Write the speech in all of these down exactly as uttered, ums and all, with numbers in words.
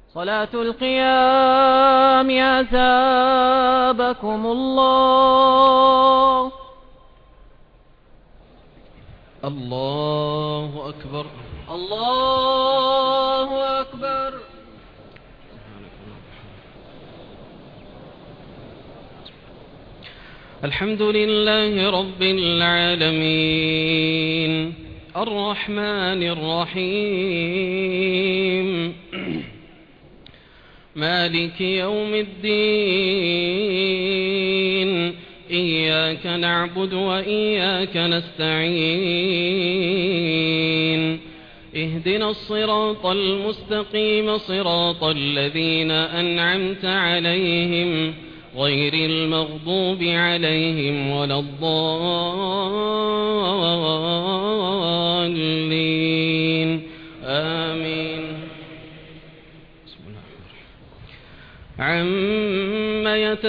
صلاة القيام أثابكم الله. الله أكبر الله أكبر. الحمد لله رب العالمين الرحمن الرحيم مالك يوم الدين إياك نعبد وإياك نستعين اهدنا الصراط المستقيم صراط الذين أنعمت عليهم غير المغضوب عليهم ولا الضالين آمين. عم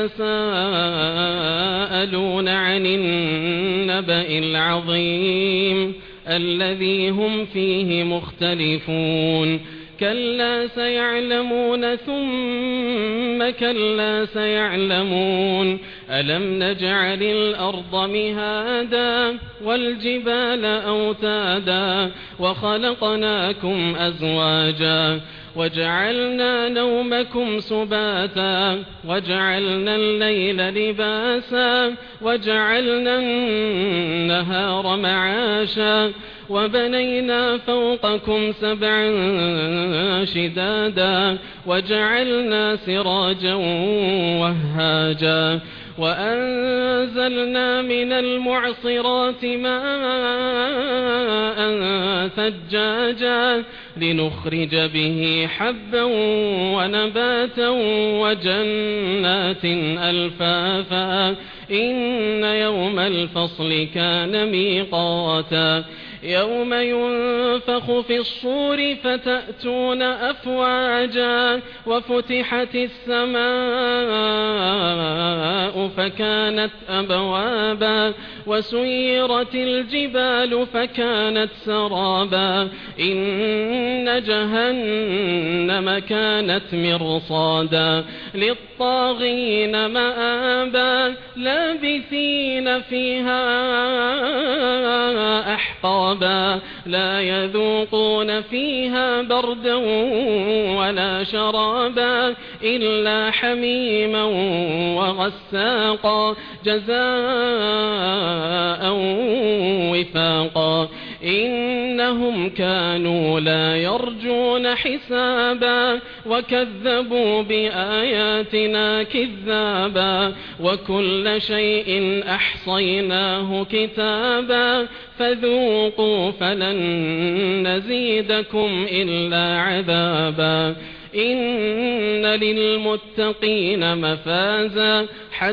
يتساءلون عن النبأ العظيم الذي هم فيه مختلفون كلا سيعلمون ثم كلا سيعلمون ألم نجعل الأرض مهادا والجبال أوتادا وخلقناكم أزواجا وجعلنا نومكم سباتا وجعلنا الليل لباسا وجعلنا النهار معاشا وبنينا فوقكم سبعا شدادا وجعلنا سراجا وهاجا وأنزلنا من المعصرات ماء ثجاجا لنخرج به حبا ونباتا وجنات ألفافا إن يوم الفصل كان ميقاتا يوم ينفخ في الصور فتأتون أفواجا وفتحت السماء فكانت أبوابا وسيرت الجبال فكانت سرابا إن جهنم كانت مرصادا للطاغين مآبا لابثين فيها أحقابا لا يذوقون فيها بردا ولا شرابا إلا حميما وغساقا جزاء وفاقا إنهم كانوا لا يرجون حسابا وكذبوا بآياتنا كذابا وكل شيء أحصيناه كتابا فذوقوا فلن نزيدكم إلا عذابا إن للمتقين مفازا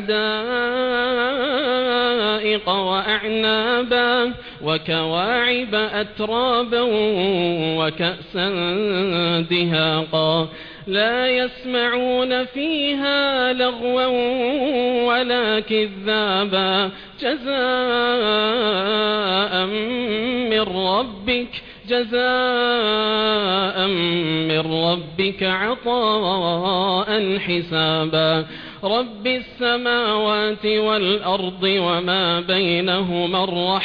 حدائق وأعنابا وكواعب أترابا وكأسا دهاقا لا يسمعون فيها لغوا ولا كذابا جزاء من ربك جزاء من ربك عطاء حسابا رب السماوات والأرض وما بينهما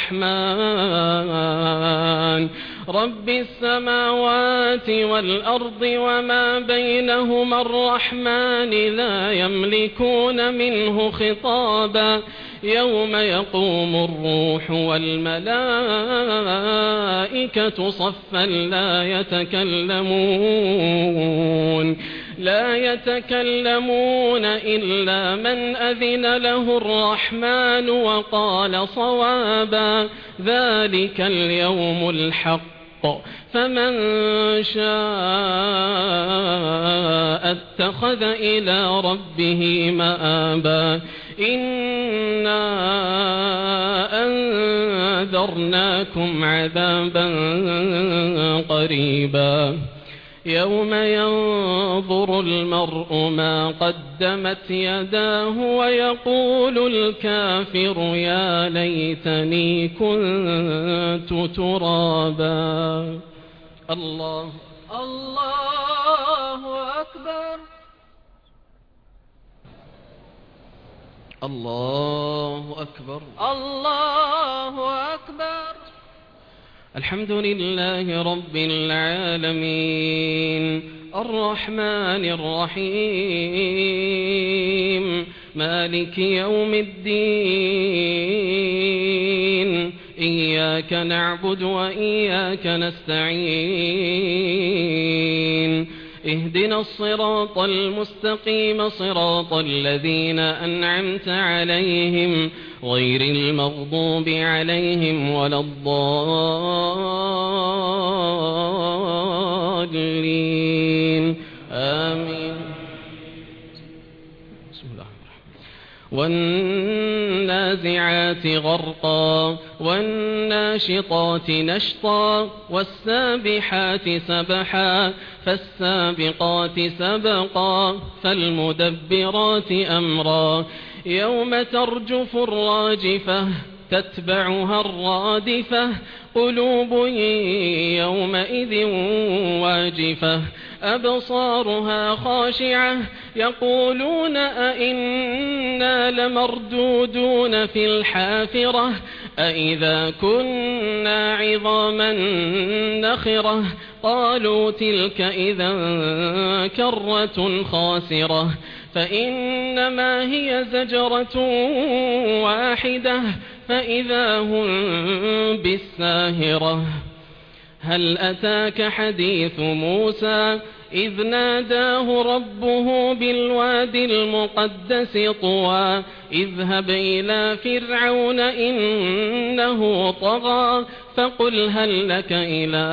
الرحمن رب السماوات والأرض وما بينهما الرحمن لا يملكون منه خطابا يوم يقوم الروح والملائكة صفا لا يتكلمون لا يتكلمون إلا من أذن له الرحمن وقال صوابا ذلك اليوم الحق فمن شاء اتخذ إلى ربه مآبا إنا أنذرناكم عذابا قريبا يوم ينظر المرء ما قدمت يداه ويقول الكافر يا ليتني كنت ترابا. الله الله أكبر. أكبر. الله أكبر. الله أكبر. الحمد لله رب العالمين الرحمن الرحيم مالك يوم الدين إياك نعبد وإياك نستعين اهدنا الصراط المستقيم صراط الذين أنعمت عليهم غير المغضوب عليهم ولا الضالين آمين. بسم الله الرحمن الرحيم. والنازعات غرقا والناشطات نشطا والسابحات سبحا فالسابقات سبقا فالمدبرات أمرا يوم ترجف الراجفة تتبعها الرادفة قلوب يومئذ واجفة أبصارها خاشعة يقولون أئنا لمردودون في الحافرة أئذا كنا عظاما نخرة قالوا تلك إذا كرة خاسرة فإنما هي زجرة واحدة فإذا هم بالساهرة. هل أتاك حديث موسى إذ ناداه ربه بالوادي المقدس طوى اذهب إلى فرعون إنه طغى فقل هل لك إلى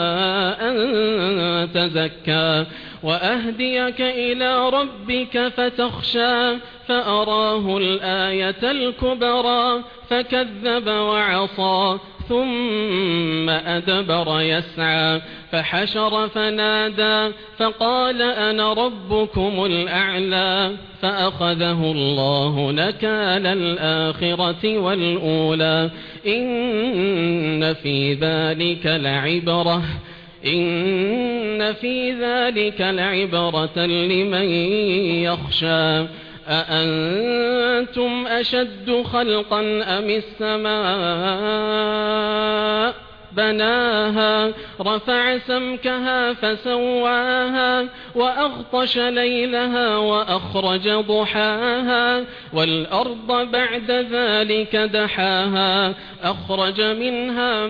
أن تزكى وأهديك إلى ربك فتخشى فأراه الآية الكبرى فكذب وعصى ثم أدبر يسعى فحشر فنادى فقال أنا ربكم الأعلى فأخذه الله نكال الآخرة والأولى إن في ذلك لعبرة إن في ذلك لعبرة لمن يخشى أأنتم أشد خلقا أم السماء بناها رفع سمكها فسواها وأغطش ليلها وأخرج ضحاها والأرض بعد ذلك دحاها أخرج منها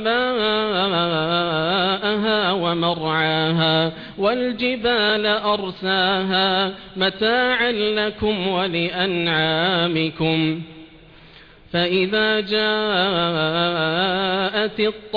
ماءها ومرعاها والجبال أرساها متاعا لكم ولأنعامكم فإذا جاءت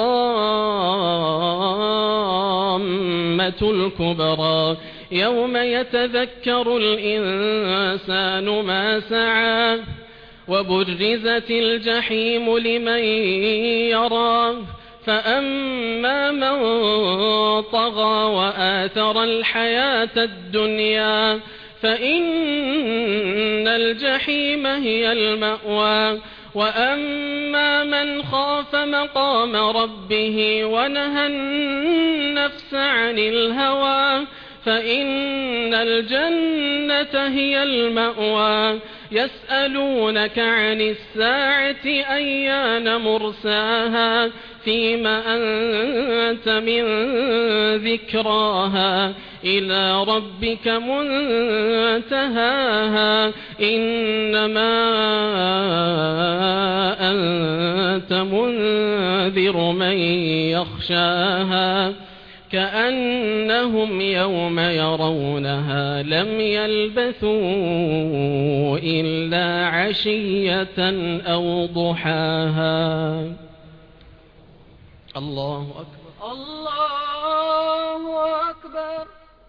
الطامة الكبرى يوم يتذكر الإنسان ما سعى وبرزت الجحيم لمن يرى فأما من طغى وآثر الحياة الدنيا فإن الجحيم هي المأوى وأما من خاف مقام ربه ونهى النفس عن الهوى فإن الجنة هي المأوى يسألونك عن الساعة أيان مرساها فيما أنت من ذكراها إلى ربك منتهاها إنما أنت منذر من يخشاها كأنهم يوم يرونها لم يلبثوا إلا عشية أو ضحاها. الله أكبر. الله أكبر.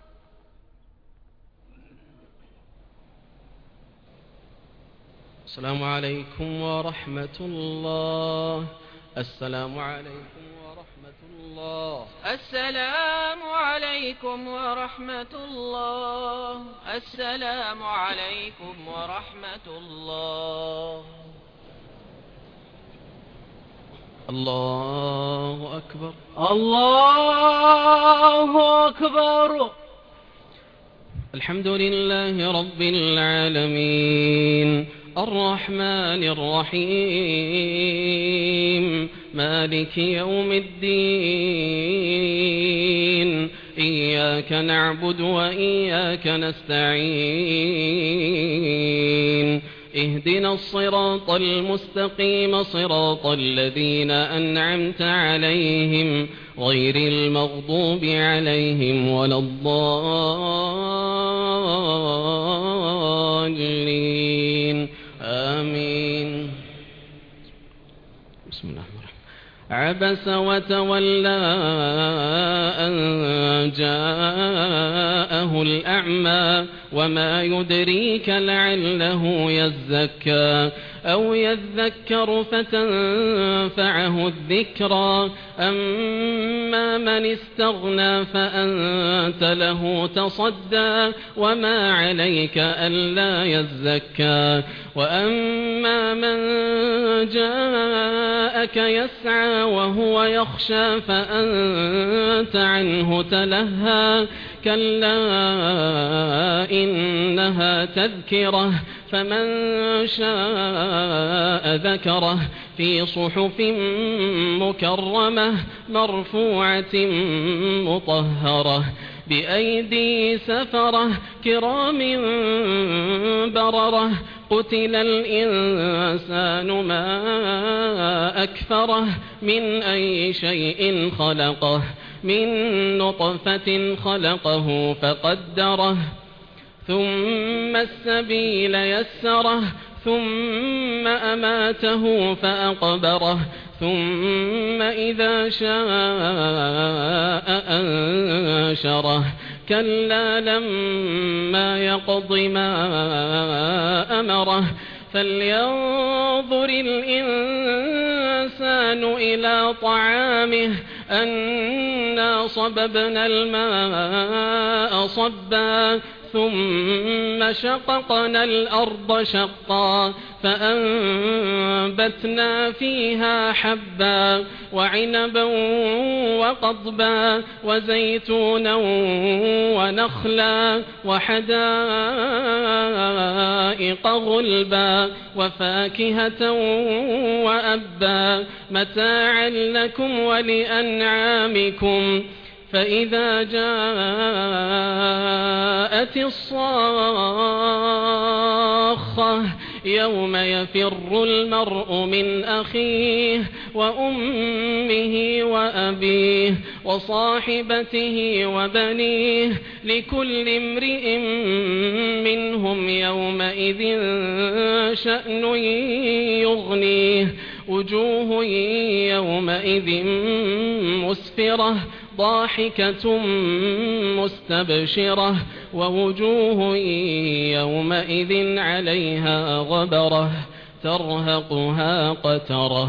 السلام عليكم ورحمة الله. السلام عليكم ورحمة الله. السلام عليكم ورحمة الله. السلام عليكم ورحمة الله. الله أكبر. الله أكبر. الحمد لله رب العالمين الرحمن الرحيم مالك يوم الدين إياك نعبد وإياك نستعين اهدنا الصراط المستقيم صراط الذين أنعمت عليهم غير المغضوب عليهم ولا الضالين آمين. بسم الله الرحمن الرحيم. عبس وتولى أن جاءه الأعمى وما يدريك لعله يزكى أو يذكر فتنفعه الذكرى أما من استغنى فأنت له تصدى وما عليك ألا يزكى وأما من جاءك يسعى وهو يخشى فأنت عنه تلهى كلا إنها تذكرة فمن شاء ذكره في صحف مكرمة مرفوعة مطهرة بأيدي سفرة كرام بررة قتل الإنسان ما أكفره من أي شيء خلقه من نطفة خلقه فقدره ثم السبيل يسره ثم أماته فأقبره ثم إذا شاء أنشره كلا لما يقض ما أمره فلينظر الإنسان إلى طعامه أنا صببنا الماء صبا ثم شققنا الأرض شقا فأنبتنا فيها حبا وعنبا وقضبا وزيتونا ونخلا وحدائق غلبا وفاكهة وأبا متاعا لكم ولأنعامكم فإذا جاءت الصاخة يوم يفر المرء من أخيه وأمه وأبيه وصاحبته وبنيه لكل امرئ منهم يومئذ شأن يغنيه وجوه يومئذ مسفرة ضاحكة مستبشرة ووجوه يومئذ عليها غبرة ترهقها قترة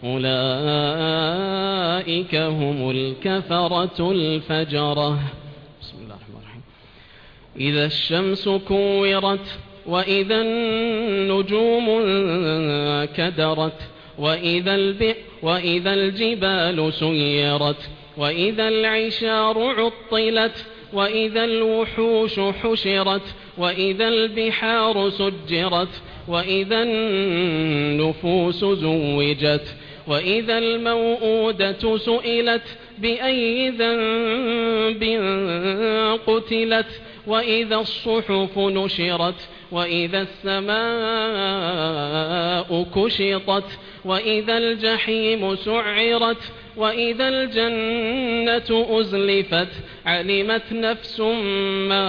أولئك هم الكفرة الفجرة. بسم الله الرحمن الرحيم. إذا الشمس كورت وإذا النجوم كدرت وإذا, الب... وإذا الجبال سيرت وإذا العشار عطلت وإذا الوحوش حشرت وإذا البحار سجرت وإذا النفوس زوجت وإذا الموءودة سئلت بأي ذنب قتلت وإذا الصحف نشرت وإذا السماء كشطت وإذا الجحيم سعرت وإذا الجنة أزلفت علمت نفس ما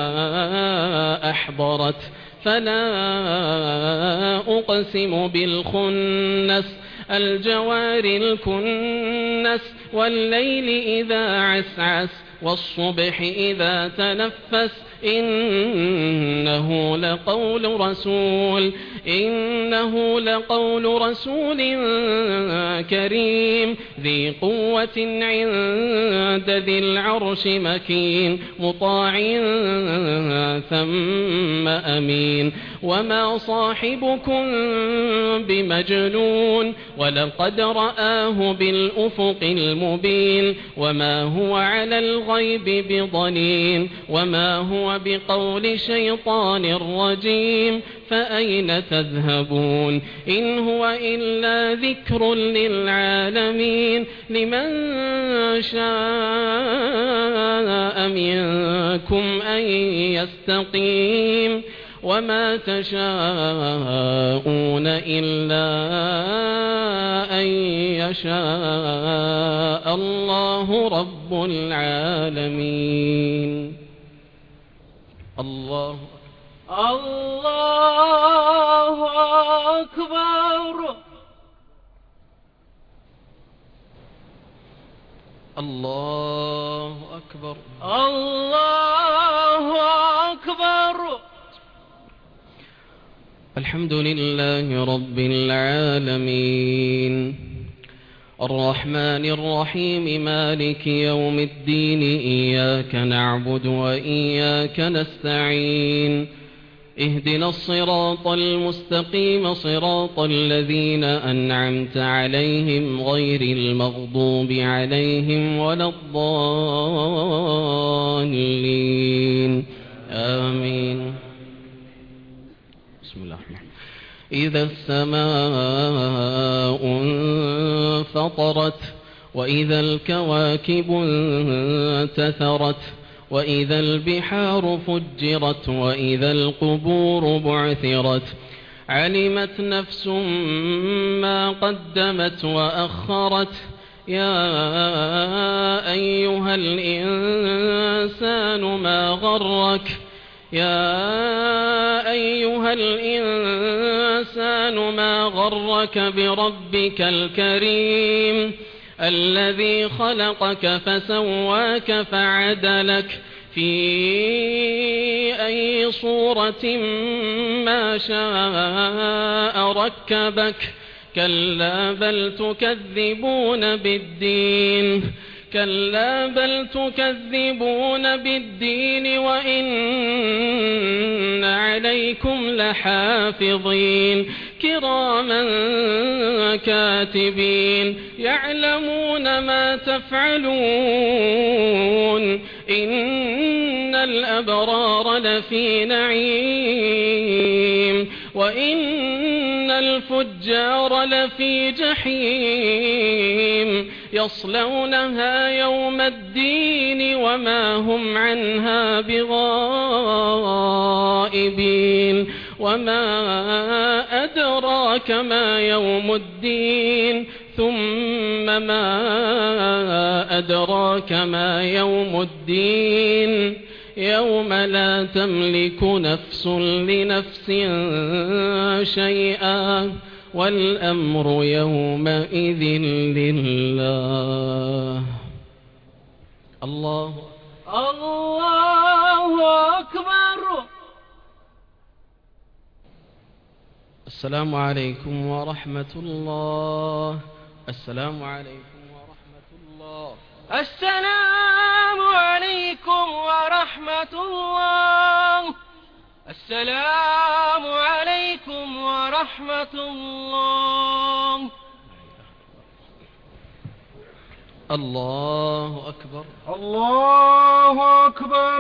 أحضرت فلا أقسم بالخنس الجوار الكنس والليل إذا عسعس والصبح إذا تنفس إنه لقول رسول إنه لقول رسول كريم ذي قوة عند ذي العرش مكين مطاع ثم أمين وما صاحبكم بمجنون ولقد رآه بالأفق المبين وما هو على الغيب بضنين وما هو بقول شيطان رجيم فأين تذهبون إن هو إلا ذكر للعالمين لمن شاء منكم أن يستقيم وما تشاءون إلا أن يشاء الله رب العالمين. الله الله أكبر. الله أكبر. الله أكبر. الحمد لله رب العالمين الرحمن الرحيم مالك يوم الدين إياك نعبد وإياك نستعين اهدنا الصراط المستقيم صراط الذين أنعمت عليهم غير المغضوب عليهم ولا الضالين آمين. بسم الله الرحمن الرحيم. إذا السماء انفطرت وإذا الكواكب انتثرت وإذا البحار فجرت وإذا القبور بعثرت علمت نفس ما قدمت وأخرت يا أيها الإنسان ما غرك يا أيها الإنسان ما غرك بربك الكريم الذي خلقك فسواك فعدلك في أي صورة ما شاء ركبك كلا بل تكذبون بالدين كلا بل تكذبون بالدين وإن عليكم لحافظين كراما كاتبين يعلمون ما تفعلون إن الأبرار لفي نعيم وإن الفجار لفي جحيم يصلونها يوم الدين وما هم عنها بغائبين وما أدراك ما يوم الدين ثم ما أدراك ما يوم الدين يوم لا تملك نفس لنفس شيئا والأمر يومئذ لله. الله الله أكبر. السلام عليكم ورحمة الله. السلام عليكم ورحمة الله. السلام عليكم ورحمة الله. السلام عليكم ورحمة الله. الله أكبر. الله أكبر.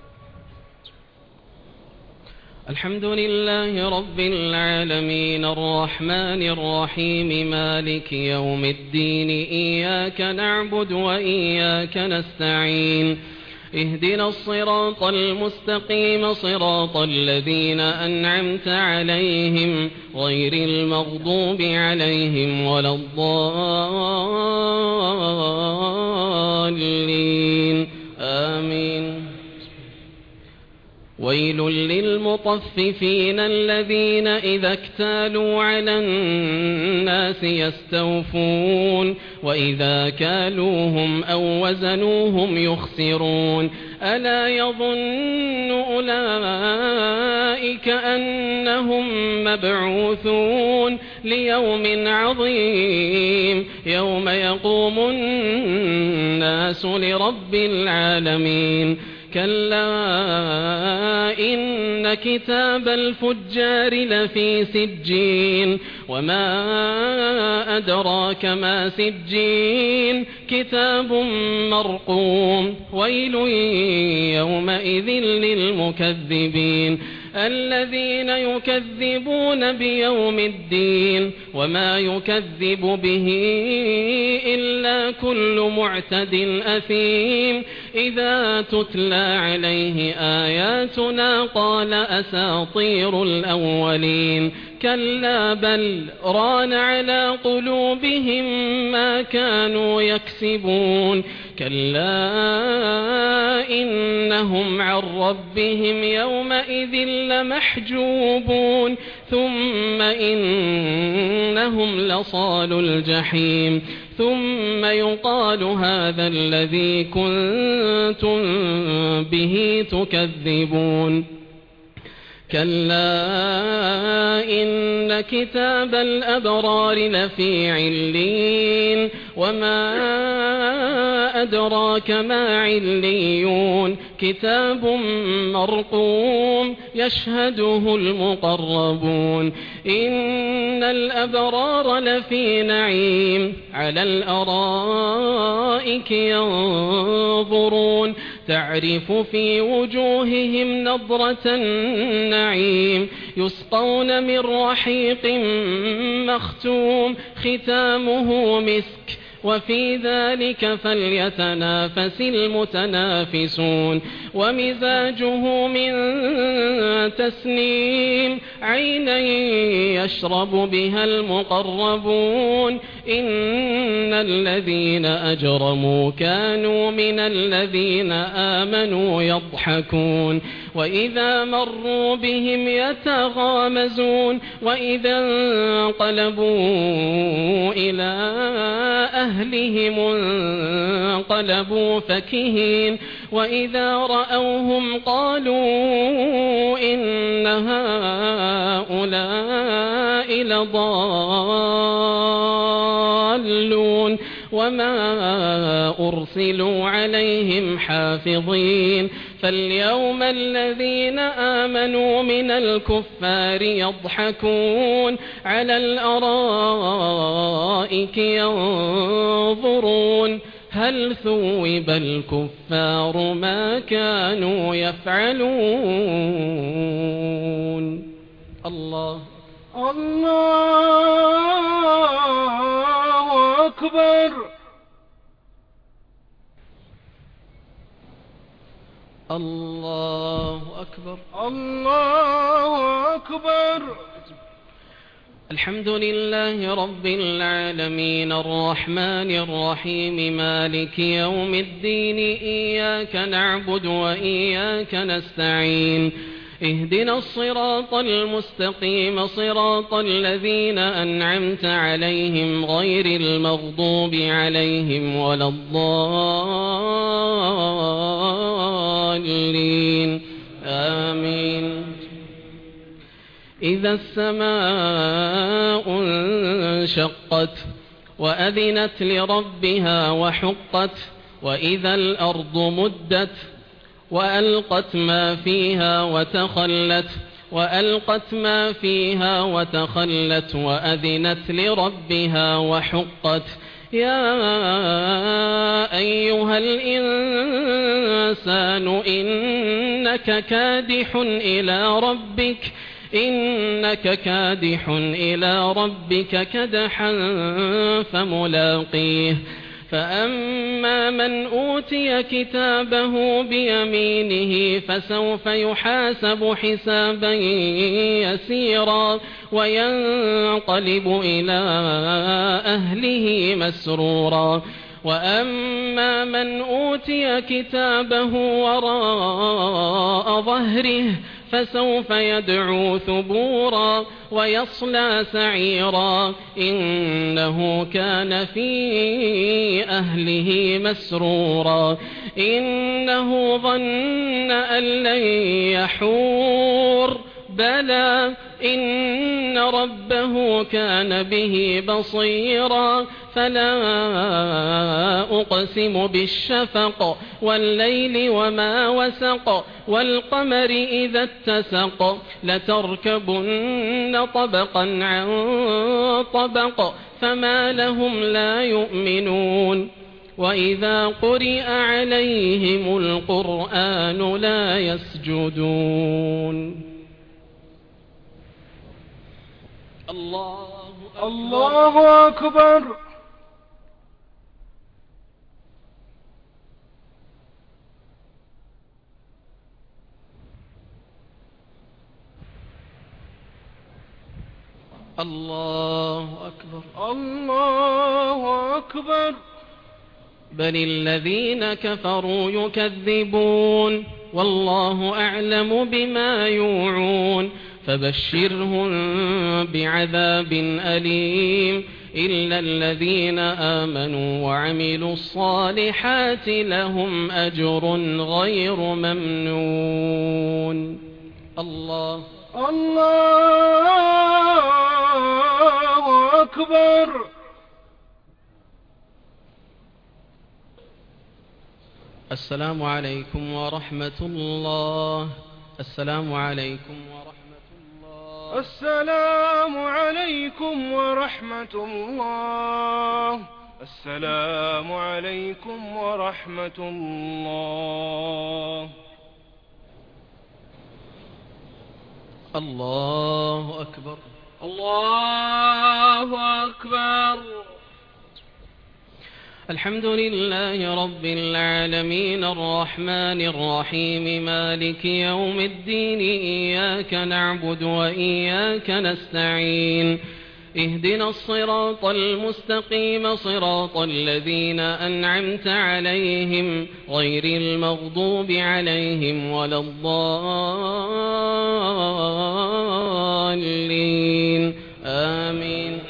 الحمد لله رب العالمين الرحمن الرحيم مالك يوم الدين إياك نعبد وإياك نستعين اهدنا الصراط المستقيم صراط الذين أنعمت عليهم غير المغضوب عليهم ولا الضالين آمين. ويل للمطففين الذين إذا اكتالوا على الناس يستوفون وإذا كالوهم أو وزنوهم يخسرون ألا يظن أولئك أنهم مبعوثون ليوم عظيم يوم يقوم الناس لرب العالمين كلا إن إن كتاب الفجار لفي سجين وما أدراك ما سجين كتاب مرقوم ويل يومئذ للمكذبين الذين يكذبون بيوم الدين وما يكذب به إلا كل معتد أثيم إذا تتلى عليه آياتنا قال أساطير الأولين كلا بل ران على قلوبهم ما كانوا يكسبون كلا إنهم عن ربهم يومئذ لمحجوبون ثم إنهم لصالو الجحيم ثم يقال هذا الذي كنتم به تكذبون كلا إن كتاب الأبرار لفي علين وما أدراك ما عليون كتاب مرقوم يشهده المقربون إن الأبرار لفي نعيم على الأرائك ينظرون تعرف في وجوههم نضرة النعيم يسقون من رحيق مختوم ختامه مسك وفي ذلك فليتنافس المتنافسون ومزاجه من تسنيم عينا يشرب بها المقربون إن الذين أجرموا كانوا من الذين آمنوا يضحكون وإذا مروا بهم يتغامزون وإذا انقلبوا إلى أهلهم انقلبوا فكهين وإذا رأوهم قالوا إن هؤلاء لضالون وما أرسلوا عليهم حافظين فاليوم الذين آمنوا من الكفار يضحكون على الأرائك ينظرون هل ثوب الكفار ما كانوا يفعلون الله الله أكبر الله أكبر الله أكبر الحمد لله رب العالمين الرحمن الرحيم مالك يوم الدين إياك نعبد وإياك نستعين اهدنا الصراط المستقيم صراط الذين أنعمت عليهم غير المغضوب عليهم ولا الضالين آمين إذا السماء انشقت وأذنت لربها وحقت وإذا الأرض مدت وألقت ما فيها وتخلت وألقت ما فيها وتخلت وأذنت لربها وحقت يا أيها الإنسان إنك كادح إلى ربك إنك كادح إلى ربك كدحا فملاقيه فأما من أوتي كتابه بيمينه فسوف يحاسب حسابا يسيرا وينقلب إلى أهله مسرورا وأما من أوتي كتابه وراء ظهره فسوف يدعو ثبورا ويصلى سعيرا إنه كان في أهله مسرورا إنه ظن أن لن يحور بلى إن ربه كان به بصيرا فلا أقسم بالشفق والليل وما وسق والقمر إذا اتسق لتركبن طبقا عن طبق فما لهم لا يؤمنون وإذا قرئ عليهم القرآن لا يسجدون. الله أكبر. الله أكبر. الله أكبر. الله أكبر. بل الذين كفروا يكذبون والله أعلم بما يوعون فبشرهم بعذاب أليم إلا الذين آمنوا وعملوا الصالحات لهم أجر غير ممنون. الله الله أكبر. السلام عليكم ورحمة الله. السلام عليكم ورحمة الله. السلام عليكم ورحمة الله. السلام عليكم ورحمة الله. الله أكبر. الله أكبر. الحمد لله رب العالمين الرحمن الرحيم مالك يوم الدين إياك نعبد وإياك نستعين اهدنا الصراط المستقيم صراط الذين أنعمت عليهم غير المغضوب عليهم ولا الضالين آمين.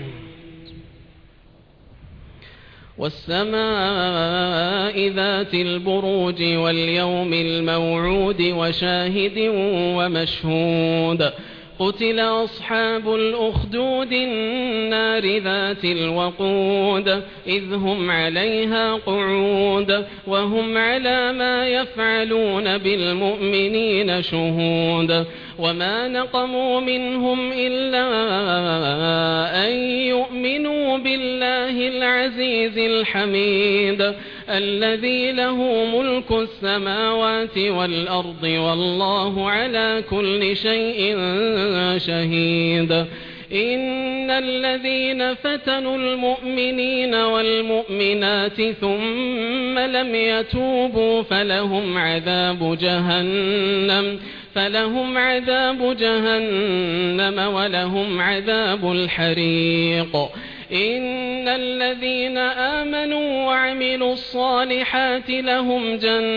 والسماء ذات البروج واليوم الموعود وشاهد ومشهود قتل أصحاب الأخدود النار ذات الوقود إذ هم عليها قعود وهم على ما يفعلون بالمؤمنين شهود وما نقموا منهم إلا أن يؤمنوا بالله العزيز الحميد الذي له ملك السماوات والأرض والله على كل شيء شهيد. إن الذين فتنوا المؤمنين والمؤمنات ثم لم يتوبوا فلهم عذاب جهنم فلهم عذاب جهنم ولهم عذاب الحريق. إن الذين آمنوا وعملوا الصالحات لهم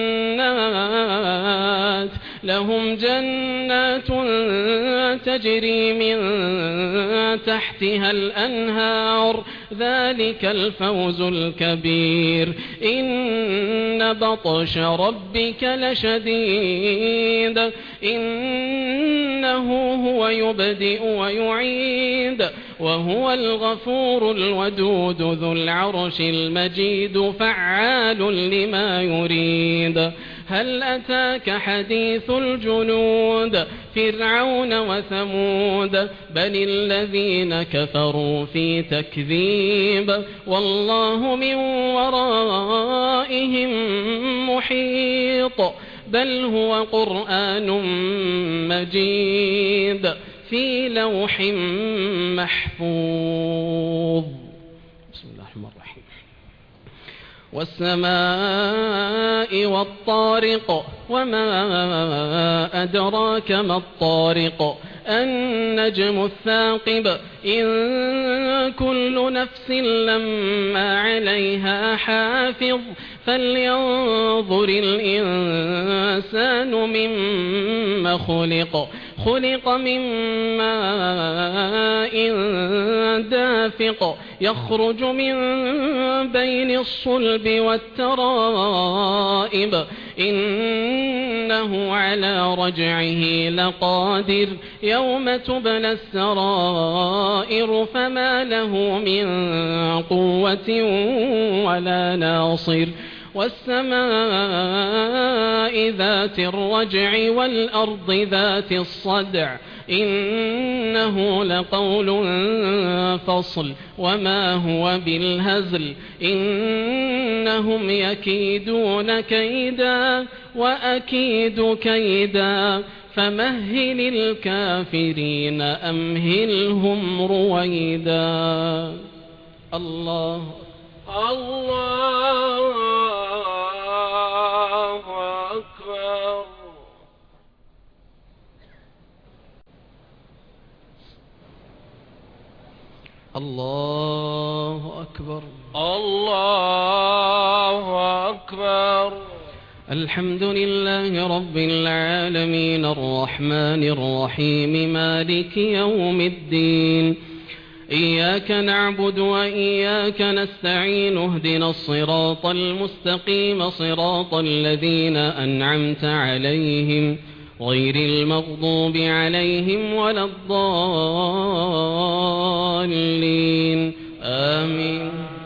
جنات لهم جنات تجري من تحتها الأنهار ذلك الفوز الكبير. إن بطش ربك لشديد إنه هو يبدئ ويعيد وهو الغفور الودود ذو العرش المجيد فعال لما يريد. هل أتاك حديث الجنود فرعون وثمود بل الذين كفروا في تكذيب والله من ورائهم محيط بل هو قرآن مجيد في لوح محفوظ. بسم الله الرحمن الرحيم. والسماء والطارق وما أدراك ما الطارق النجم الثاقب إن كل نفس لما عليها حافظ فلينظر الإنسان مما خلق خلق من ماء دافق يخرج من بين الصلب والترائب إنه إنه على رجعه لقادر يوم تبلى السرائر فما له من قوة ولا ناصر والسماء ذات الرجع والأرض ذات الصدع إنه لقول فصل وما هو بالهزل إنهم يكيدون كيدا وأكيد كيدا فمهل الكافرين أمهلهم رويدا. الله الله أكبر. الله أكبر. الله أكبر. الحمد لله رب العالمين الرحمن الرحيم مالك يوم الدين إياك نعبد وإياك نستعين اهدنا الصراط المستقيم صراط الذين أنعمت عليهم غير المغضوب عليهم ولا الضالين آمين.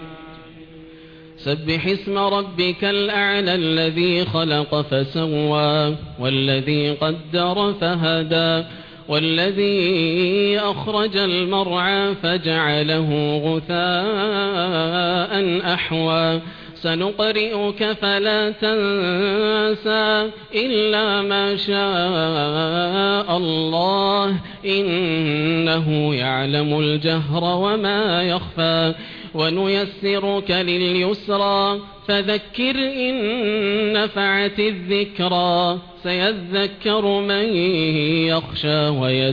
سبح اسم ربك الأعلى الذي خلق فسوى والذي قدر فهدى والذي أخرج المرعى فجعله غثاء أحوى سنقرئك فلا تنسى إلا ما شاء الله إنه يعلم الجهر وما يخفى ونيسرك لليسرى فذكر إن نفعت الذكرى سيذكر من يخشى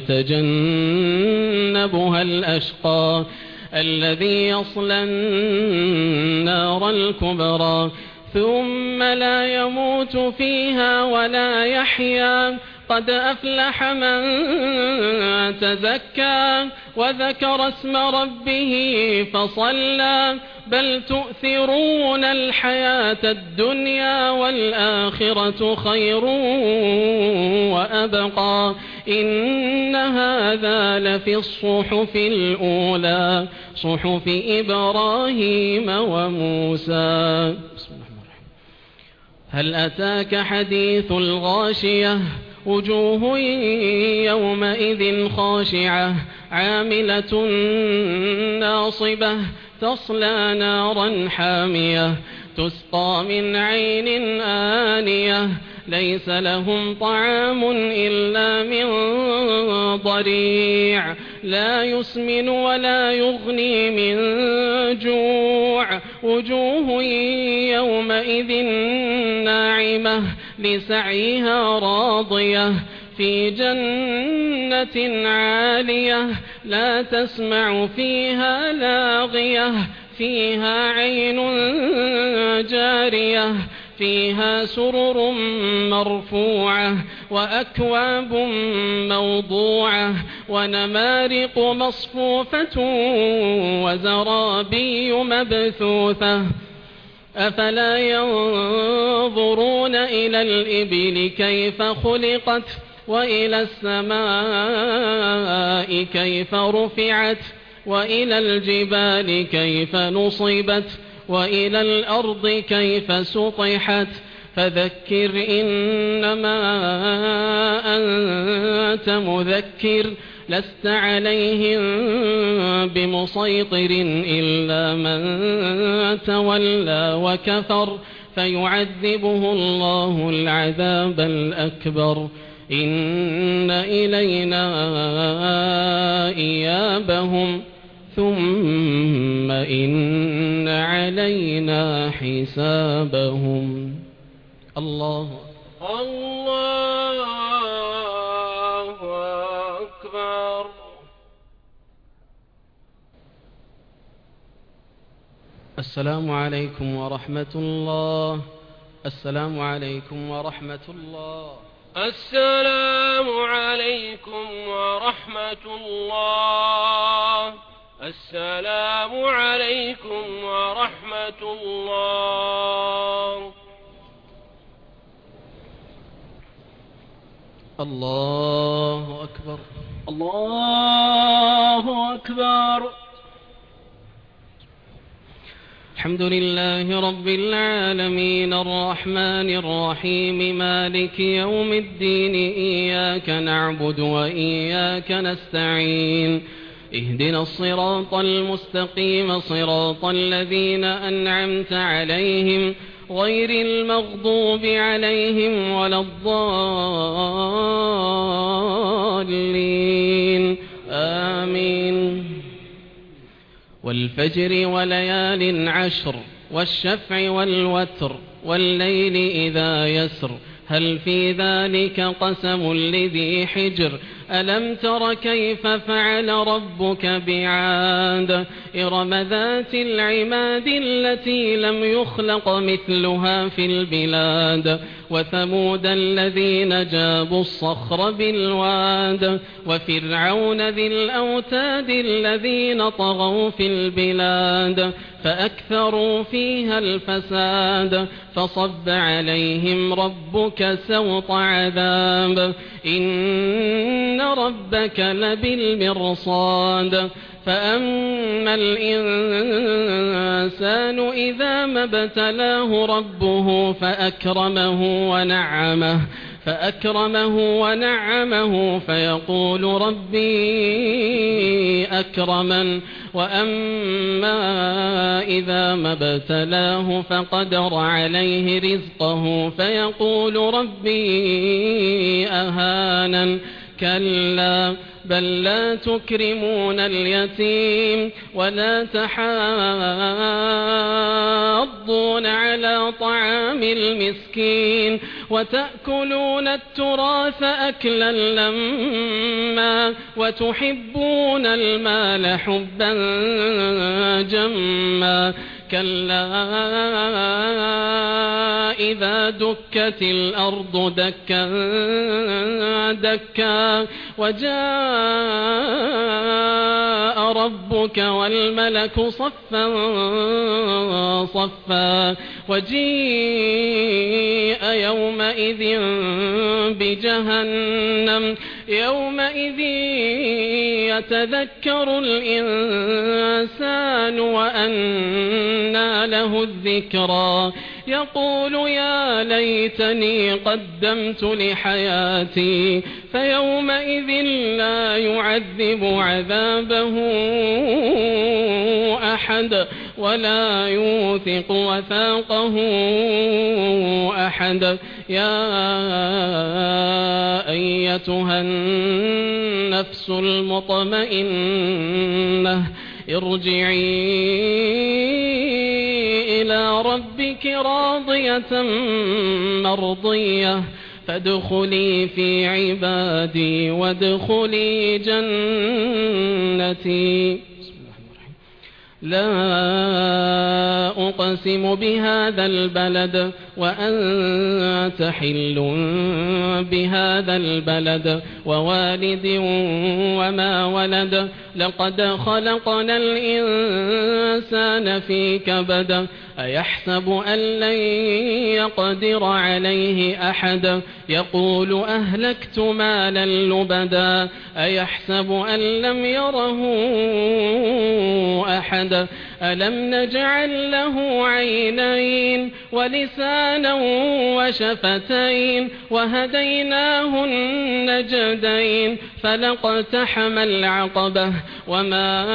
ويتجنبها الأشقى الذي يصلى النار الكبرى ثم لا يموت فيها ولا يحيا قد أفلح من تزكى وذكر اسم ربه فصلى بل تؤثرون الحياة الدنيا والآخرة خير وأبقى إن هذا لفي الصحف الأولى صحف إبراهيم وموسى. بسم الله الرحمن الرحيم. هل أتاك حديث الغاشية وجوه يومئذ خاشعة عاملة ناصبة تصلى نارا حامية تسقى من عين آنية ليس لهم طعام إلا من ضريع لا يسمن ولا يغني من جوع وجوه يومئذ ناعمة لسعيها راضية في جنة عالية لا تسمع فيها لاغية فيها عين جارية فيها سرر مرفوعة وأكواب موضوعة ونمارق مصفوفة وزرابي مبثوثة أفلا ينظرون إلى الإبل كيف خلقت وإلى السماء كيف رفعت وإلى الجبال كيف نصبت وإلى الأرض كيف سطحت فذكر إنما أنت مذكر لست عليهم بمسيطر إلا من تولى وكفر فيعذبه الله العذاب الأكبر إن إلينا إيابهم ثم إن علينا حسابهم. الله الله أكبر. السلام عليكم ورحمة الله. السلام عليكم ورحمة الله. السلام عليكم ورحمة الله. السلام عليكم ورحمة الله. الله أكبر. الله أكبر. الحمد لله رب العالمين الرحمن الرحيم مالك يوم الدين إياك نعبد وإياك نستعين اهدنا الصراط المستقيم صراط الذين أنعمت عليهم غير المغضوب عليهم ولا الضالين آمين. والفجر وليال عشر والشفع والوتر والليل إذا يسر هل في ذلك قسم لذي حجر ألم تر كيف فعل ربك بعاد إرم ذات العماد التي لم يخلق مثلها في البلاد وثمود الذين جابوا الصخر بالواد وفرعون ذي الأوتاد الذين طغوا في البلاد فأكثروا فيها الفساد فصب عليهم ربك سوط عذاب إن ربك لبالمرصاد فأما الإنسان إذا ما ابتلاه ربه فأكرمه ونعمه فأكرمه ونعمه فيقول ربي أكرمن وأما إذا ما ابتلاه فقدر عليه رزقه فيقول ربي أهانن كلا بل لا تكرمون اليتيم ولا تحاضون على طعام المسكين وتأكلون التراث أكلا لما وتحبون المال حبا جما كلا إذا دكت الأرض دكا دكا وجاء ربك والملك صفا صفا وجيء يومئذ بجهنم يومئذ يتذكر الإنسان وأنى له الذكرى يقول يا ليتني قدمت لحياتي فيومئذ لا يعذب عذابه أحد ولا يوثق وثاقه أحد يا أيتها النفس المطمئنة ارجعي إلى ربك راضية مرضية فادخلي في عبادي وادخلي جنتي. لا أقسم بهذا البلد وأنت حل بهذا البلد ووالد وما ولد لقد خلقنا الإنسان في كبد أيحسب أن لن يقدر عليه أحد يقول أهلكت مالا لبدا أيحسب أن لم يره أحد ألم نجعل له عينين ولسانا وشفتين وهديناه النجدين فلاقتحم العقبة وما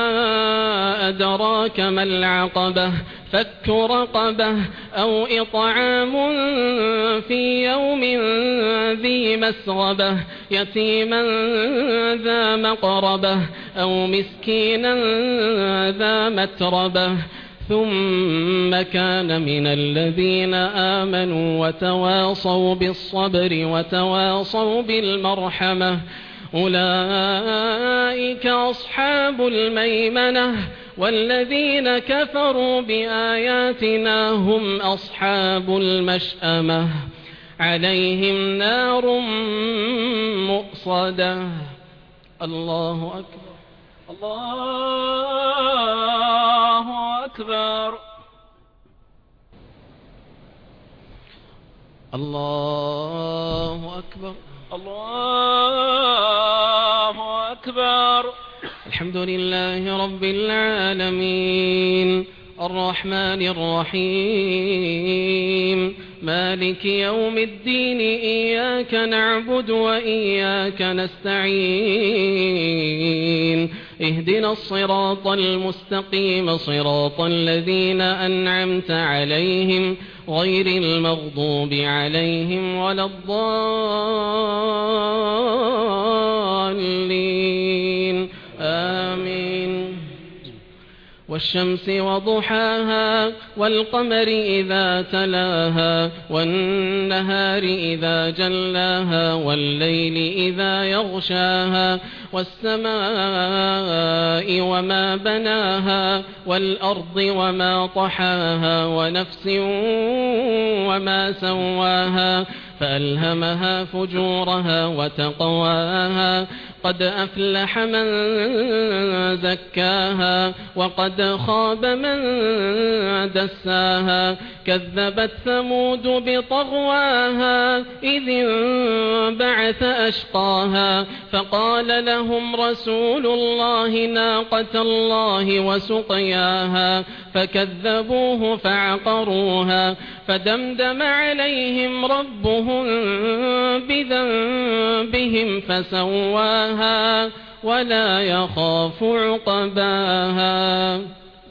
أدراك ما العقبة فك رقبة أو إطعام في يوم ذي مسغبة يتيما ذا مقربة أو مسكينا ذا متربة ثم كان من الذين آمنوا وتواصوا بالصبر وتواصوا بالمرحمة أولئك أصحاب الميمنة والذين كفروا بآياتنا هم أصحاب المشأمة عليهم نار مؤصدة. الله أكبر. الله أكبر. الله أكبر. الله أكبر. الحمد لله رب العالمين الرحمن الرحيم مالك يوم الدين إياك نعبد وإياك نستعين اهدنا الصراط المستقيم صراط الذين أنعمت عليهم غير المغضوب عليهم ولا الضالين آمين. والشمس وضحاها والقمر إذا تلاها والنهار إذا جلاها والليل إذا يغشاها والسماء وما بناها والأرض وما طحاها ونفس وما سواها فألهمها فجورها وتقواها قد أفلح من زكاها وقد خاب من دساها كذبت ثمود بطغواها إذ انبعث أشقاها فقال لهم رسول الله ناقة الله وسقياها فكذبوه فعقروها فدمدم عليهم ربهم بذنبهم فسواها ولا يخاف عقباها.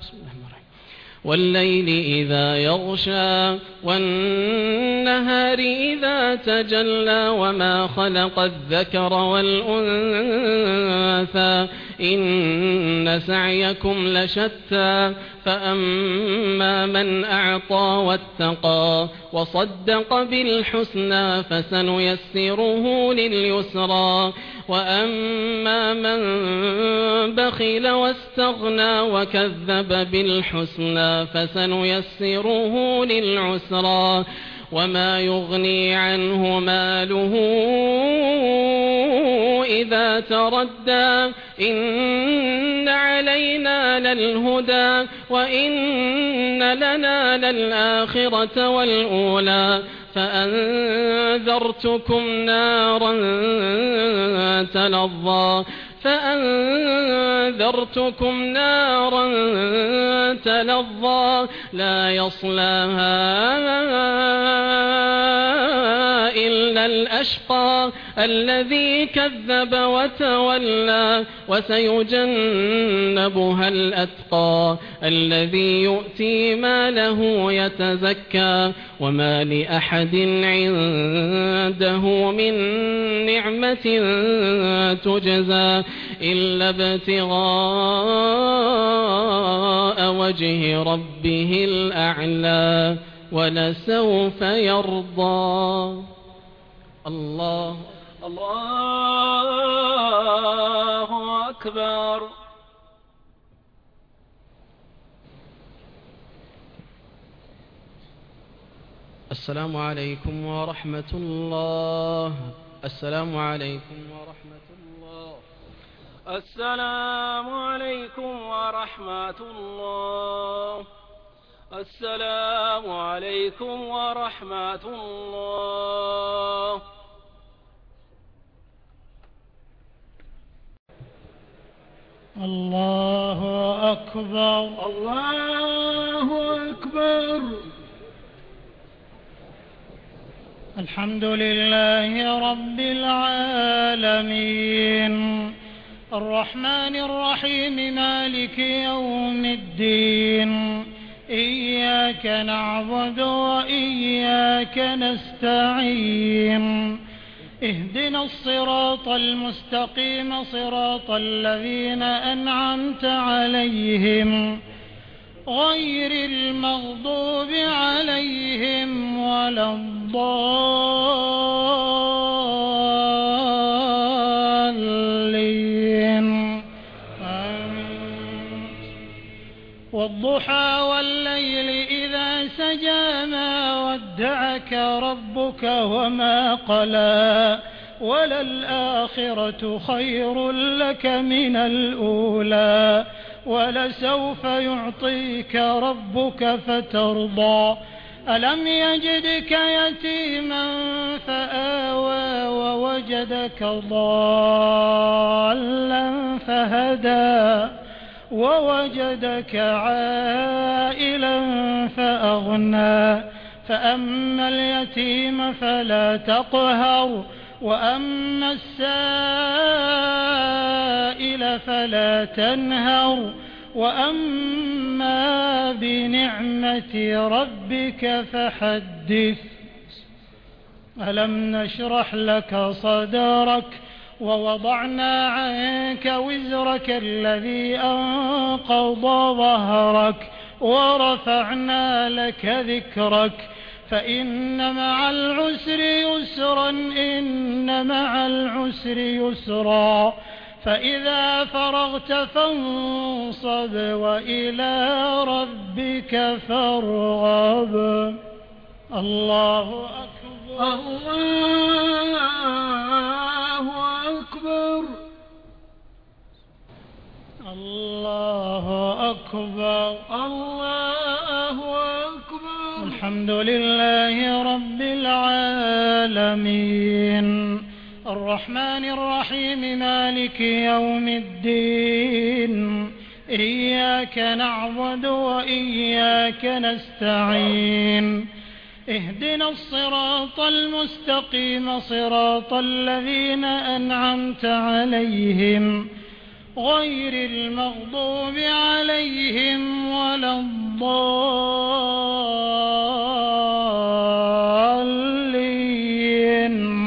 والليل إذا يغشى والنهار إذا تجلى وما خلق الذكر والأنثى إن سعيكم لشتى فأما من أعطى واتقى وصدق بالحسنى فسنيسره لليسرى وأما من بخل واستغنى وكذب بالحسنى فسنيسره للعسرى وما يغني عنه ماله إذا تردى إن علينا للهدى وإن لنا للآخرة والأولى فأنذرتكم نارا تلظى فأنذرتكم نارا تلظى لا يصلاها إلا الأشقى الذي كذب وتولى وسيجنبها الأتقى الذي يؤتي ماله يتزكى وما لأحد عنده من نعمة تجزى إلا ابتغاء وجه ربه الأعلى ولسوف يرضى. الله الله أكبر. السلام عليكم ورحمة الله. السلام عليكم ورحمة الله. السلام عليكم ورحمة الله. السلام عليكم ورحمة الله. الله أكبر. الله أكبر. الحمد لله رب العالمين الرحمن الرحيم مالك يوم الدين إياك نعبد وإياك نستعين اهدنا الصراط المستقيم صراط الذين أنعمت عليهم غير المغضوب عليهم ولا الضالين آمين. والضحى والليل إذا سجى ما ودعك ربك وما قلى وللآخرة خير لك من الأولى ولسوف يعطيك ربك فترضى ألم يجدك يتيما فآوى ووجدك ضالا فهدى ووجدك عائلا فأغنى فأما اليتيم فلا تقهر وأما السائل فلا تنهر وأما بنعمة ربك فحدث. ألم نشرح لك صدرك ووضعنا عنك وزرك الذي أنقض ظهرك ورفعنا لك ذكرك فإن مع العسر يسرا إن مع العسر يسرا فإذا فرغت فانصب وإلى ربك فارغب. الله أكبر الله أكبر الله أكبر الله أكبر. الحمد لله رب العالمين الرحمن الرحيم مالك يوم الدين إياك نعبد وإياك نستعين اهدنا الصراط المستقيم صراط الذين أنعمت عليهم غير المغضوب عليهم ولا الضالين.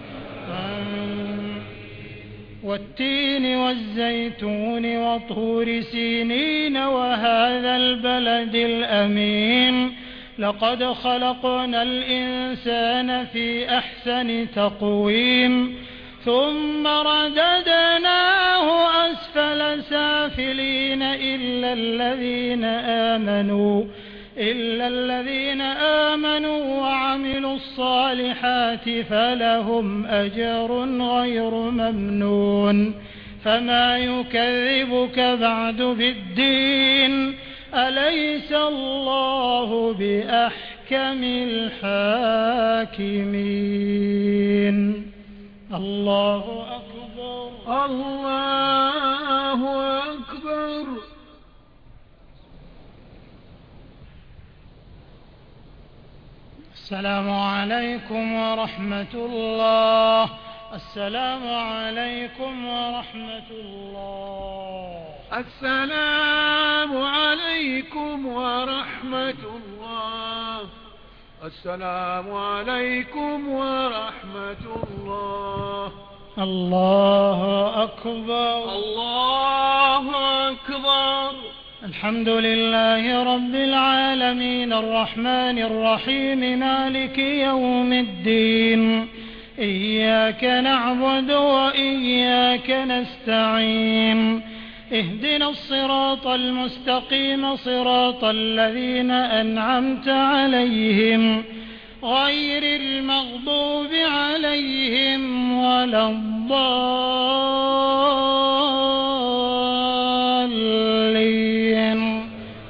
والتين والزيتون وطور سينين وهذا البلد الأمين لقد خلقنا الإنسان في أحسن تقويم ثم رددناه أسفل سافلين إلا الذين آمنوا إلا الذين آمنوا وعملوا الصالحات فلهم أجر غير ممنون. فما يكذبك بعد بالدين أليس الله بأحكم الحاكمين. الله أكبر الله أكبر. السلام عليكم ورحمة الله. السلام عليكم ورحمة الله. السلام عليكم ورحمة الله. السلام عليكم ورحمة الله. الله أكبر الله أكبر. الحمد لله رب العالمين الرحمن الرحيم مالك يوم الدين إياك نعبد وإياك نستعين اهدنا الصراط المستقيم صراط الذين أنعمت عليهم غير المغضوب عليهم ولا الضالين.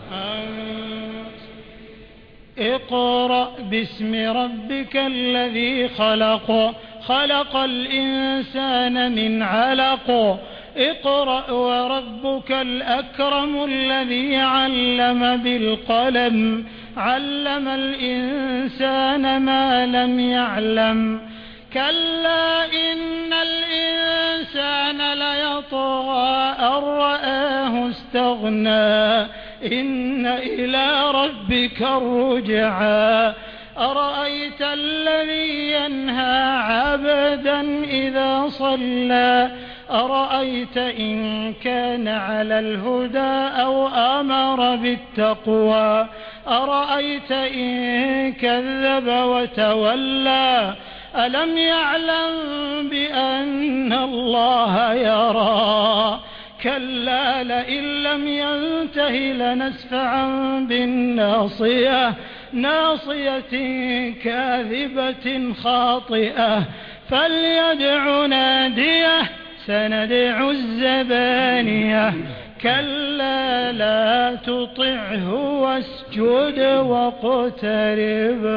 اقرأ باسم ربك الذي خلق خلق الإنسان من علق اقرأ وربك الأكرم الذي علم بالقلم علم الإنسان ما لم يعلم كلا إن الإنسان ليطغى أن رآه استغنى إن إلى ربك الرجعى أرأيت الذي ينهى عبدا إذا صلى أرأيت إن كان على الهدى أو أمر بالتقوى أرأيت إن كذب وتولى ألم يعلم بأن الله يرى كلا لئن لم ينته لنسفعا بالناصية ناصية كاذبة خاطئة فليدع ناديه سندع الزبانية كلا لا تطعه واسجد واقترب.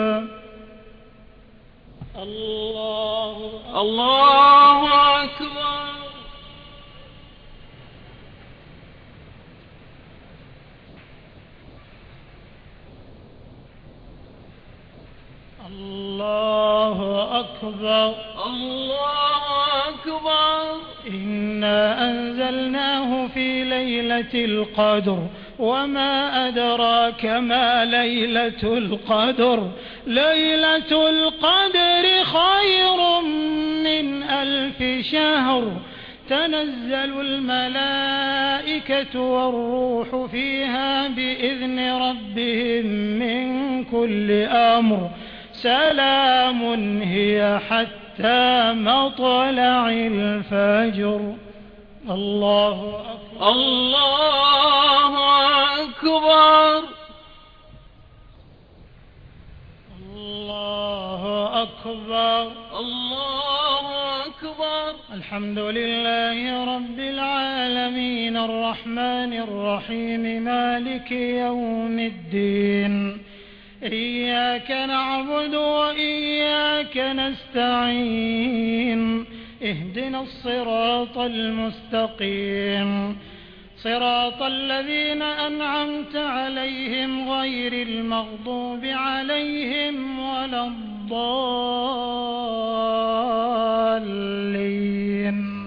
الله الله أكبر. الله أكبر. الله أكبر. إنا أنزلناه في ليلة القدر وما أدراك ما ليلة القدر ليلة القدر خير من ألف شهر تنزل الملائكة والروح فيها بإذن ربهم من كل أمر سلام هي حتى مطلع الفجر. الله أكبر. الله أكبر. الله أكبر. الله أكبر. الحمد لله رب العالمين الرحمن الرحيم مالك يوم الدين إياك نعبد وإياك نستعين اهدنا الصراط المستقيم صراط الذين أنعمت عليهم غير المغضوب عليهم ولا الضالين.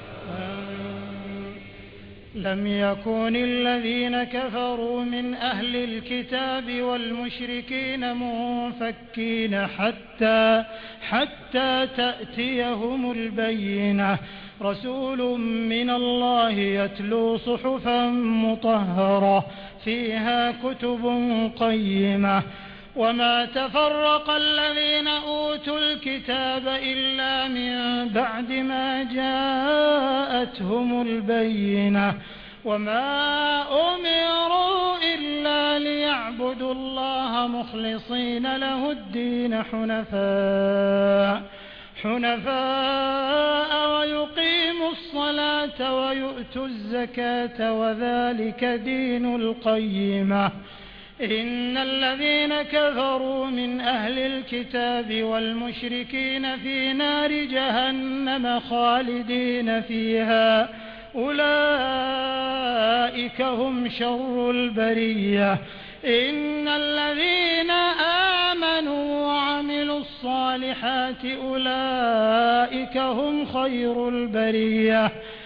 لم يكن الذين كفروا من أهل الكتاب والمشركين منفكين حتى حتى تأتيهم البينة رسول من الله يتلو صحفا مطهرة فيها كتب قيمة وما تفرق الذين أوتوا الكتاب إلا من بعد ما جاءتهم البينة وما أمروا إلا ليعبدوا الله مخلصين له الدين حنفاء حنفاء ويقيموا الصلاة ويؤتوا الزكاة وذلك دين القيمة. إن الذين كفروا من أهل الكتاب والمشركين في نار جهنم خالدين فيها أولئك هم شر البرية. إن الذين آمنوا وعملوا الصالحات أولئك هم خير البرية.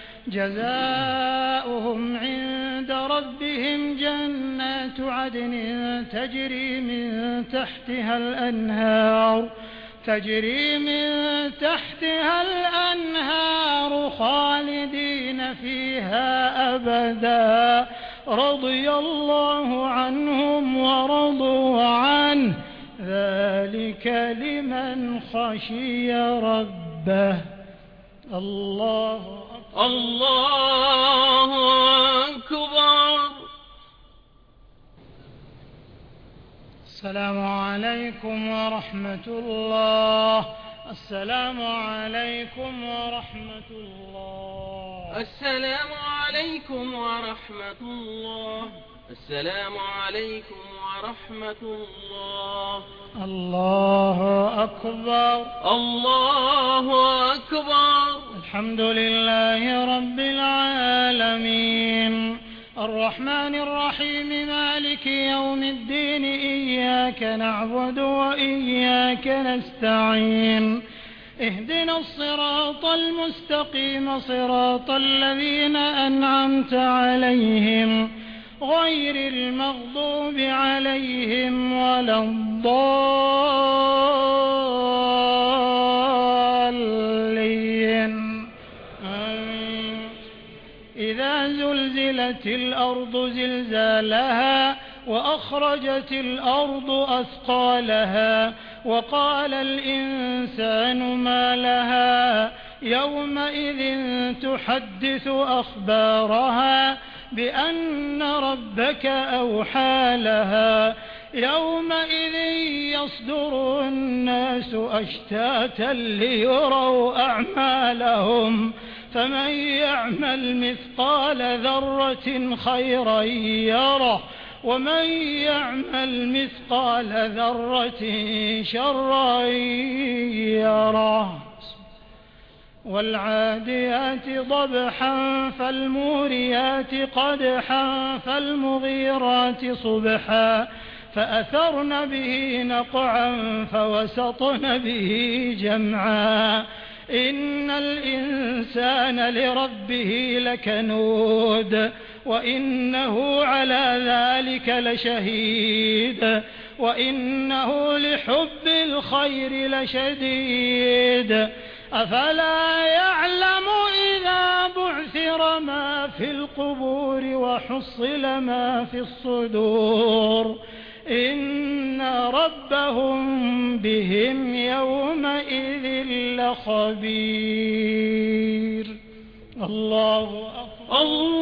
جزاؤهم عند ربهم جنات عدن تجري من تحتها الأنهار تجري من تحتها الأنهار خالدين فيها أبدا رضي الله عنهم ورضوا عنه ذلك لمن خشي ربه. الله أكبر. الله أكبر. السلام عليكم ورحمة الله. السلام عليكم ورحمة الله. السلام عليكم ورحمة الله. السلام عليكم ورحمة الله. الله أكبر. الله أكبر. الحمد لله رب العالمين الرحمن الرحيم مالك يوم الدين إياك نعبد وإياك نستعين اهدنا الصراط المستقيم صراط الذين أنعمت عليهم غير المغضوب عليهم ولا الضالين. إذا زلزلت الأرض زلزالها وأخرجت الأرض أثقالها وقال الإنسان ما لها يومئذ تحدث أخبارها بأن ربك أوحى لها يومئذ يصدر الناس أشتاتا ليروا أعمالهم فمن يعمل مثقال ذرة خيرا يره ومن يعمل مثقال ذرة شرا يره والعاديات ضبحا فالموريات قدحا فالمغيرات صبحا فأثرن به نقعا فوسطن به جمعا إن الإنسان لربه لكنود وإنه على ذلك لشهيد وإنه لحب الخير لشديد أفلا يعلم إذا بعثر ما في القبور وحصل ما في الصدور إن ربهم بهم يومئذ لخبير. الله أكبر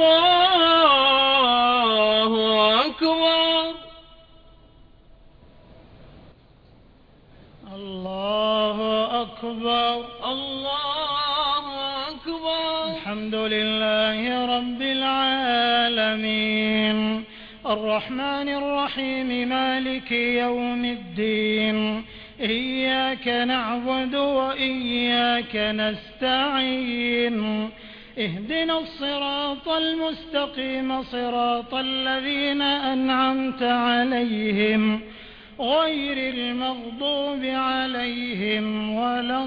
الله أكبر الله أكبر الله أكبر. الحمد لله رب العالمين الرحمن الرحيم مالك يوم الدين إياك نعبد وإياك نستعين اهدنا الصراط المستقيم صراط الذين أنعمت عليهم غير المغضوب عليهم ولا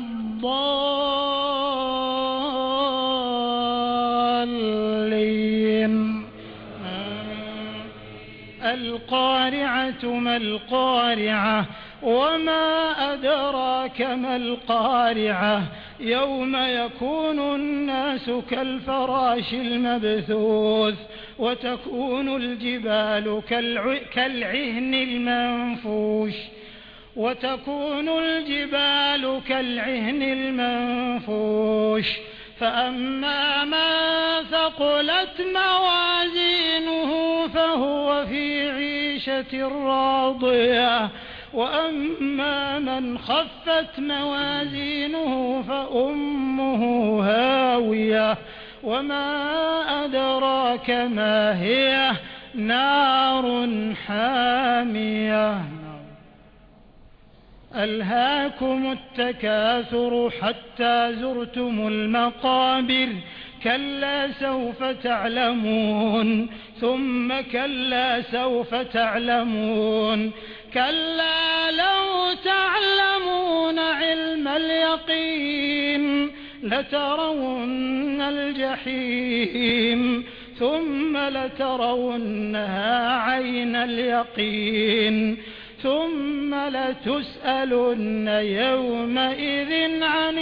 الضالين. القارعة ما القارعة وما أدراك ما القارعة يوم يكون الناس كالفراش المبثوث وتكون الجبال كالعهن المنفوش وتكون الجبال كالعهن المنفوش فأما من ثقلت موازينه فهو في عيشة راضية وأما من خفت موازينه فأمه هاوية وما أدراك ما هي نار حامية. ألهاكم التكاثر حتى زرتم المقابر كلا سوف تعلمون ثم كلا سوف تعلمون كلا لو تعلمون علم اليقين لترون الجحيم ثم لترونها عين اليقين ثم لتسألن يومئذ عن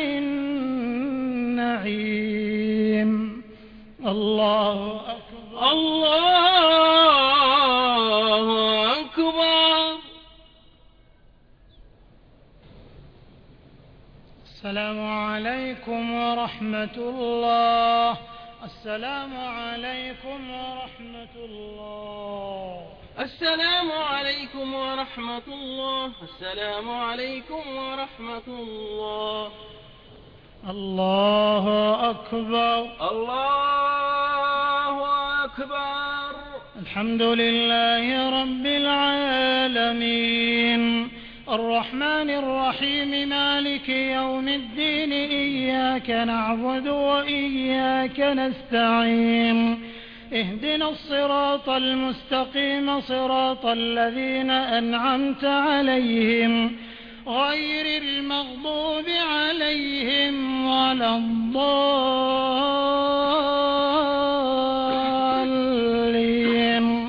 النعيم. الله أكبر الله أكبر. السلام عليكم ورحمة الله. السلام عليكم ورحمة الله. السلام عليكم ورحمة الله. السلام عليكم ورحمة الله. الله أكبر الله أكبر. الحمد لله رب العالمين الرحمن الرحيم مالك يوم الدين إياك نعبد وإياك نستعين اهدنا الصراط المستقيم صراط الذين أنعمت عليهم غير المغضوب عليهم ولا الضالين.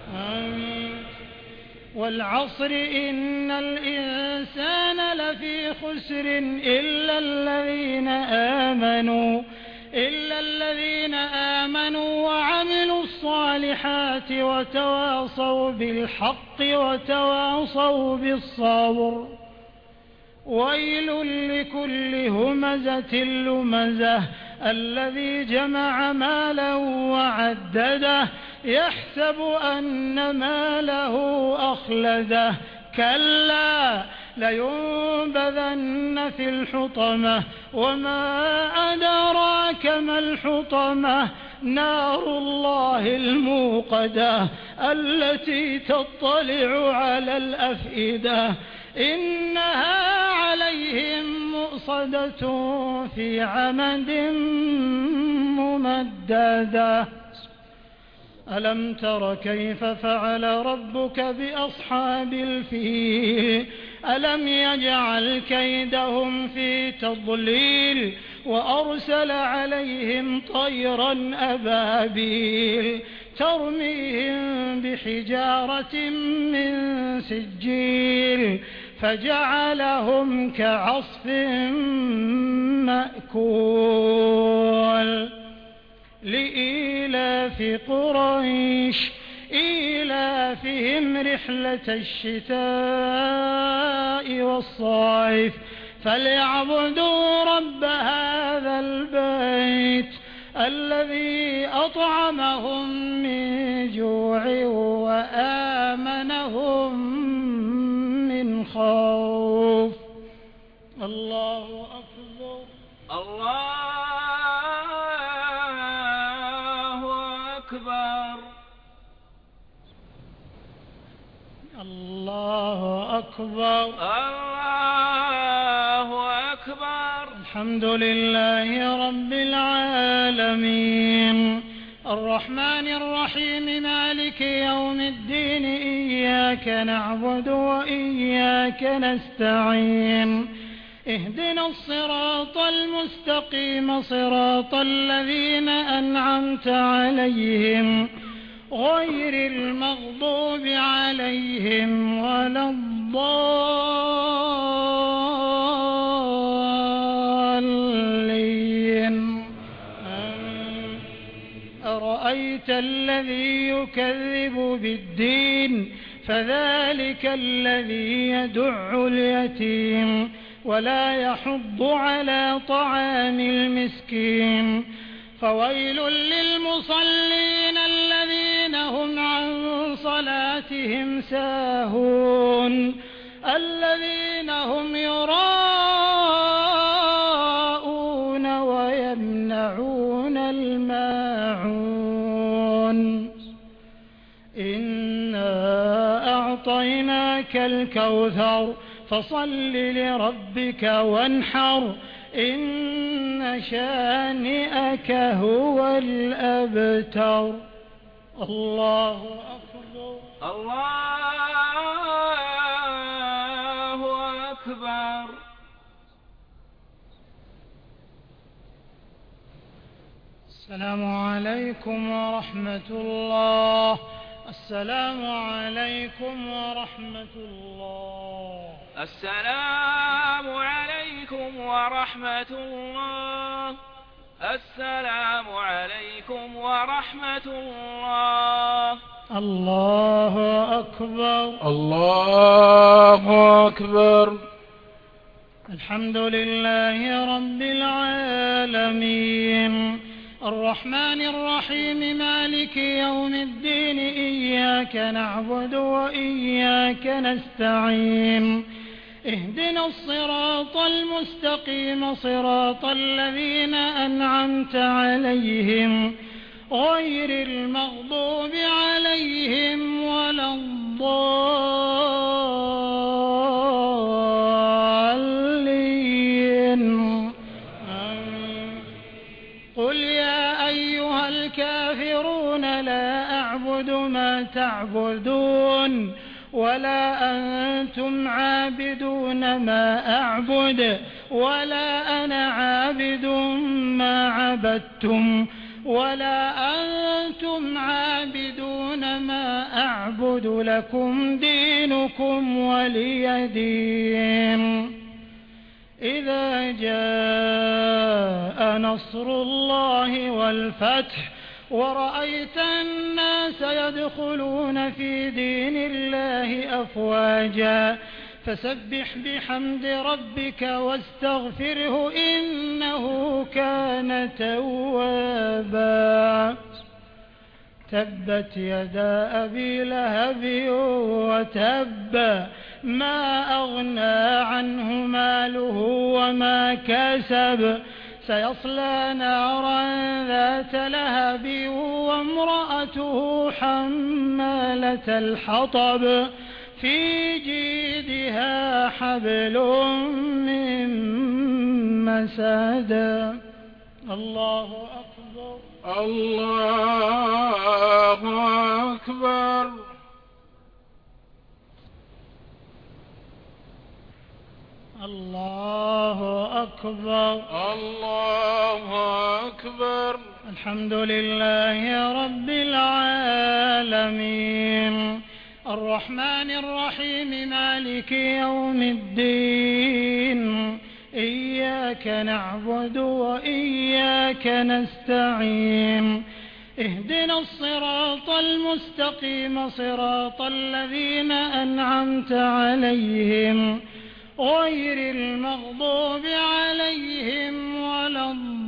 والعصر إن الإنسان لفي خسر إلا الذين آمنوا إلا الذين آمنوا وعملوا الصالحات وتواصوا بالحق وتواصوا بالصبر. ويل لكل همزة لمزة الذي جمع مالا وعدده يحسب أن ماله أخلده كلا لينبذن في الحطمة وما أدراك أدراك ما الحطمة نار الله الموقدة التي تطلع على الأفئدة إنها عليهم مؤصدة في عمد ممددة ألم تر كيف فعل ربك بأصحاب الفيل ألم يجعل كيدهم في تضليل وأرسل عليهم طيرا أبابيل ترميهم بحجارة من سجيل فجعلهم كعصف مأكول لإيلاف قريش إيلافهم رحلة الشتاء والصيف فليعبدوا رب هذا البيت الذي أطعمهم من جوع وآمنهم من خوف. الله أكبر. الله أكبر. الله أكبر. الله أكبر. الحمد لله رب العالمين الرحمن الرحيم مالك يوم الدين إياك نعبد وإياك نستعين اهدنا الصراط المستقيم صراط الذين أنعمت عليهم غير المغضوب عليهم ولا الضالين. أرأيت الذي يكذب بالدين فذلك الذي يدع اليتيم ولا يحض على طعام المسكين فويل للمصلين الذين هم عن صلاتهم ساهون الذين هم يراءون ويمنعون الماعون. إنا أعطيناك الكوثر فصل لربك وانحر إن شانئك هو الأبتر. الله أكبر. الله أكبر. السلام عليكم ورحمة الله. السلام عليكم ورحمة الله. السلام عليكم ورحمة الله. السلام عليكم ورحمة الله. الله أكبر. الله أكبر. الحمد لله رب العالمين الرحمن الرحيم مالك يوم الدين إياك نعبد وإياك نستعين اهدنا الصراط المستقيم صراط الذين أنعمت عليهم غير المغضوب عليهم ولا الضالين. قل يا أيها الكافرون لا أعبد ما تعبدون ولا أنتم عابدون ما أعبد ولا أنا عابد ما عبدتم ولا أنتم عابدون ما أعبد لكم دينكم ولي دين. إذا جاء نصر الله والفتح ورأيت الناس يدخلون في دين الله أفواجا فسبح بحمد ربك واستغفره إنه كان توابا. تبت يدا أبي لهب وتب ما أغنى عنه ماله وما كسب سيصلى نارا ذات لهب وامرأته حمالة الحطب في جيدها حبل من مسد. الله أكبر. الله أكبر. الله أكبر. الله أكبر. الحمد لله رب العالمين الرحمن الرحيم مالك يوم الدين إياك نعبد وإياك نستعين اهدنا الصراط المستقيم صراط الذين أنعمت عليهم غير المغضوب عليهم ولا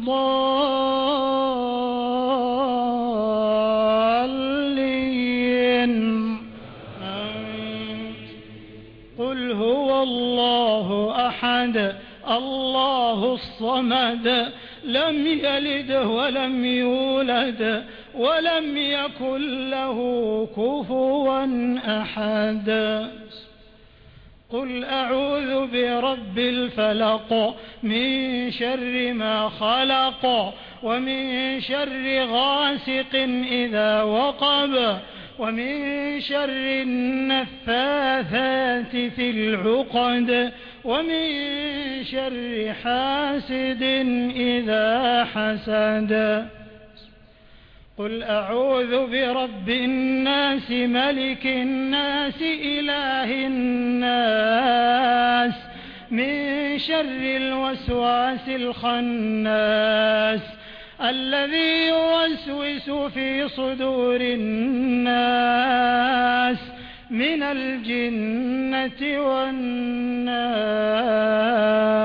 الضالين. آمين. قل هو الله أحد الله الصمد لم يلد ولم يولد ولم يكن له كفوا أحد. قل أعوذ برب الفلق من شر ما خلق ومن شر غاسق إذا وقب ومن شر النفاثات في العقد ومن شر حاسد إذا حسد. قل أعوذ برب الناس ملك الناس إله الناس من شر الوسواس الخناس الذي يوسوس في صدور الناس من الجنة والناس.